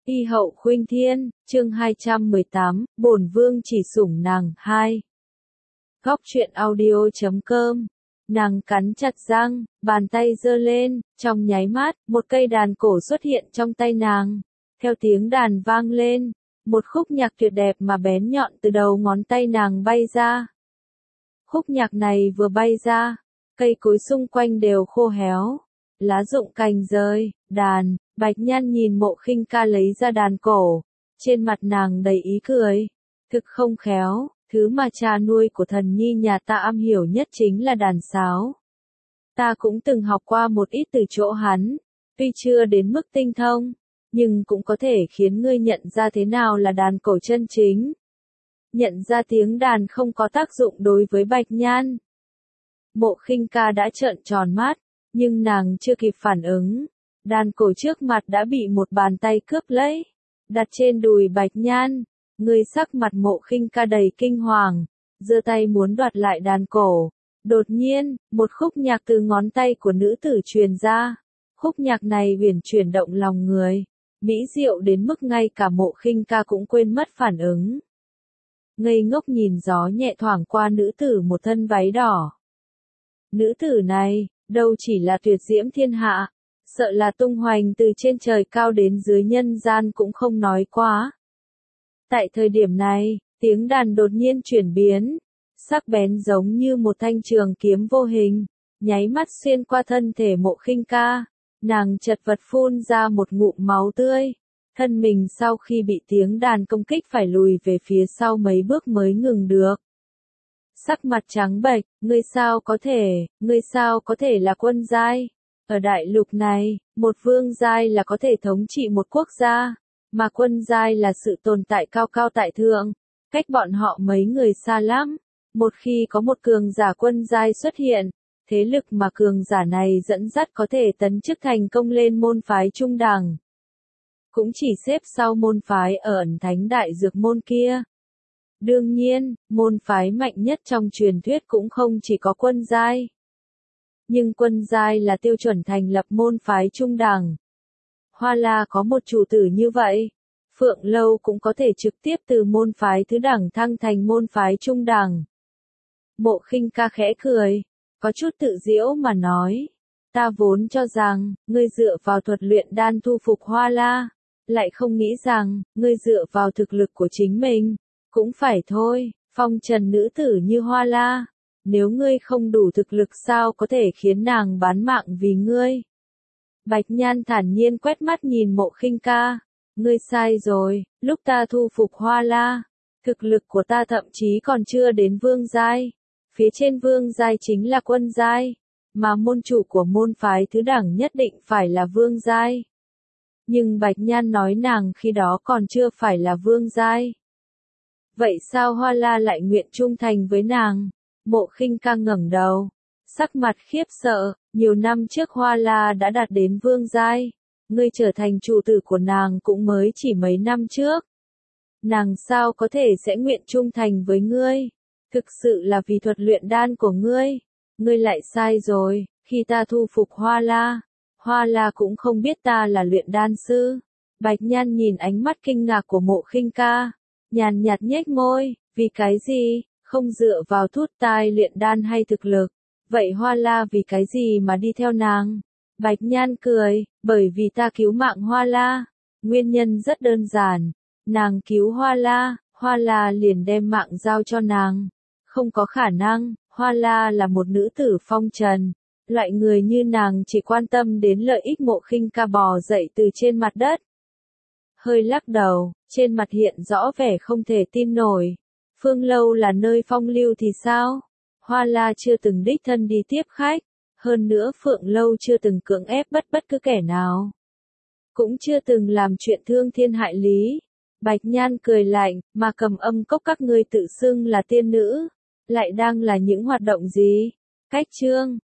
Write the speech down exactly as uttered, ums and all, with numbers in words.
Y hậu khuynh thiên, chương hai trăm mười tám, bổn vương chỉ sủng nàng, hai. Góc truyện audio chấm com. Nàng cắn chặt răng, bàn tay giơ lên, trong nháy mắt, một cây đàn cổ xuất hiện trong tay nàng. Theo tiếng đàn vang lên, một khúc nhạc tuyệt đẹp mà bén nhọn từ đầu ngón tay nàng bay ra. Khúc nhạc này vừa bay ra, cây cối xung quanh đều khô héo, lá rụng cành rơi, đàn. Bạch Nhan nhìn Mộ Khinh Ca lấy ra đàn cổ, trên mặt nàng đầy ý cười. Thực không khéo, thứ mà cha nuôi của thần nhi nhà ta am hiểu nhất chính là đàn sáo. Ta cũng từng học qua một ít từ chỗ hắn, tuy chưa đến mức tinh thông, nhưng cũng có thể khiến ngươi nhận ra thế nào là đàn cổ chân chính. Nhận ra tiếng đàn không có tác dụng đối với Bạch Nhan. Mộ Khinh Ca đã trợn tròn mắt, nhưng nàng chưa kịp phản ứng. Đàn cổ trước mặt đã bị một bàn tay cướp lấy, đặt trên đùi Bạch Nhan. Người sắc mặt Mộ Khinh Ca đầy kinh hoàng, giơ tay muốn đoạt lại đàn cổ. Đột nhiên, một khúc nhạc từ ngón tay của nữ tử truyền ra. Khúc nhạc này uyển chuyển động lòng người, mỹ diệu đến mức ngay cả Mộ Khinh Ca cũng quên mất phản ứng. Ngây ngốc nhìn gió nhẹ thoảng qua nữ tử một thân váy đỏ. Nữ tử này, đâu chỉ là tuyệt diễm thiên hạ, sợ là tung hoành từ trên trời cao đến dưới nhân gian cũng không nói quá. Tại thời điểm này, tiếng đàn đột nhiên chuyển biến, sắc bén giống như một thanh trường kiếm vô hình, nháy mắt xuyên qua thân thể Mộ Khinh Ca. Nàng chật vật phun ra một ngụm máu tươi, thân mình sau khi bị tiếng đàn công kích phải lùi về phía sau mấy bước mới ngừng được. Sắc mặt trắng bệch, ngươi sao có thể, ngươi sao có thể là quân giai? Ở đại lục này, một vương giai là có thể thống trị một quốc gia, mà quân giai là sự tồn tại cao cao tại thượng, cách bọn họ mấy người xa lắm. Một khi có một cường giả quân giai xuất hiện, thế lực mà cường giả này dẫn dắt có thể tấn chức thành công lên môn phái trung đẳng. Cũng chỉ xếp sau môn phái ở ẩn thánh đại dược môn kia. Đương nhiên, môn phái mạnh nhất trong truyền thuyết cũng không chỉ có quân giai. Nhưng quân giai là tiêu chuẩn thành lập môn phái trung đẳng. Hoa La có một chủ tử như vậy. Phượng Lâu cũng có thể trực tiếp từ môn phái thứ đẳng thăng thành môn phái trung đẳng. Mộ Khinh Ca khẽ cười, có chút tự giễu mà nói. Ta vốn cho rằng, ngươi dựa vào thuật luyện đan thu phục Hoa La, lại không nghĩ rằng, ngươi dựa vào thực lực của chính mình. Cũng phải thôi, phong trần nữ tử như Hoa La. Nếu ngươi không đủ thực lực sao có thể khiến nàng bán mạng vì ngươi? Bạch Nhan thản nhiên quét mắt nhìn Mộ Khinh Ca. Ngươi sai rồi, lúc ta thu phục Hoa La, thực lực của ta thậm chí còn chưa đến vương giai. Phía trên vương giai chính là quân giai, mà môn chủ của môn phái thứ đẳng nhất định phải là vương giai. Nhưng Bạch Nhan nói nàng khi đó còn chưa phải là vương giai. Vậy sao Hoa La lại nguyện trung thành với nàng? Mộ Khinh Ca ngẩng đầu, sắc mặt khiếp sợ, nhiều năm trước Hoa La đã đạt đến vương giai, ngươi trở thành chủ tử của nàng cũng mới chỉ mấy năm trước. Nàng sao có thể sẽ nguyện trung thành với ngươi? Thực sự là vì thuật luyện đan của ngươi. Ngươi lại sai rồi, khi ta thu phục Hoa La, Hoa La cũng không biết ta là luyện đan sư. Bạch Nhan nhìn ánh mắt kinh ngạc của Mộ Khinh Ca, nhàn nhạt nhếch môi, vì cái gì? Không dựa vào thút tai luyện đan hay thực lực, vậy Hoa La vì cái gì mà đi theo nàng? Bạch Nhan cười, bởi vì ta cứu mạng Hoa La. Nguyên nhân rất đơn giản, nàng cứu Hoa La, Hoa La liền đem mạng giao cho nàng. Không có khả năng, Hoa La là một nữ tử phong trần, loại người như nàng chỉ quan tâm đến lợi ích. Mộ Khinh Ca bò dậy từ trên mặt đất, hơi lắc đầu, trên mặt hiện rõ vẻ không thể tin nổi. Phương Lâu là nơi phong lưu thì sao? Hoa La chưa từng đích thân đi tiếp khách, hơn nữa Phượng Lâu chưa từng cưỡng ép bắt bất cứ kẻ nào. Cũng chưa từng làm chuyện thương thiên hại lý. Bạch Nhan cười lạnh, mà Cầm Âm Cốc các ngươi tự xưng là tiên nữ, lại đang là những hoạt động gì? Cách chương,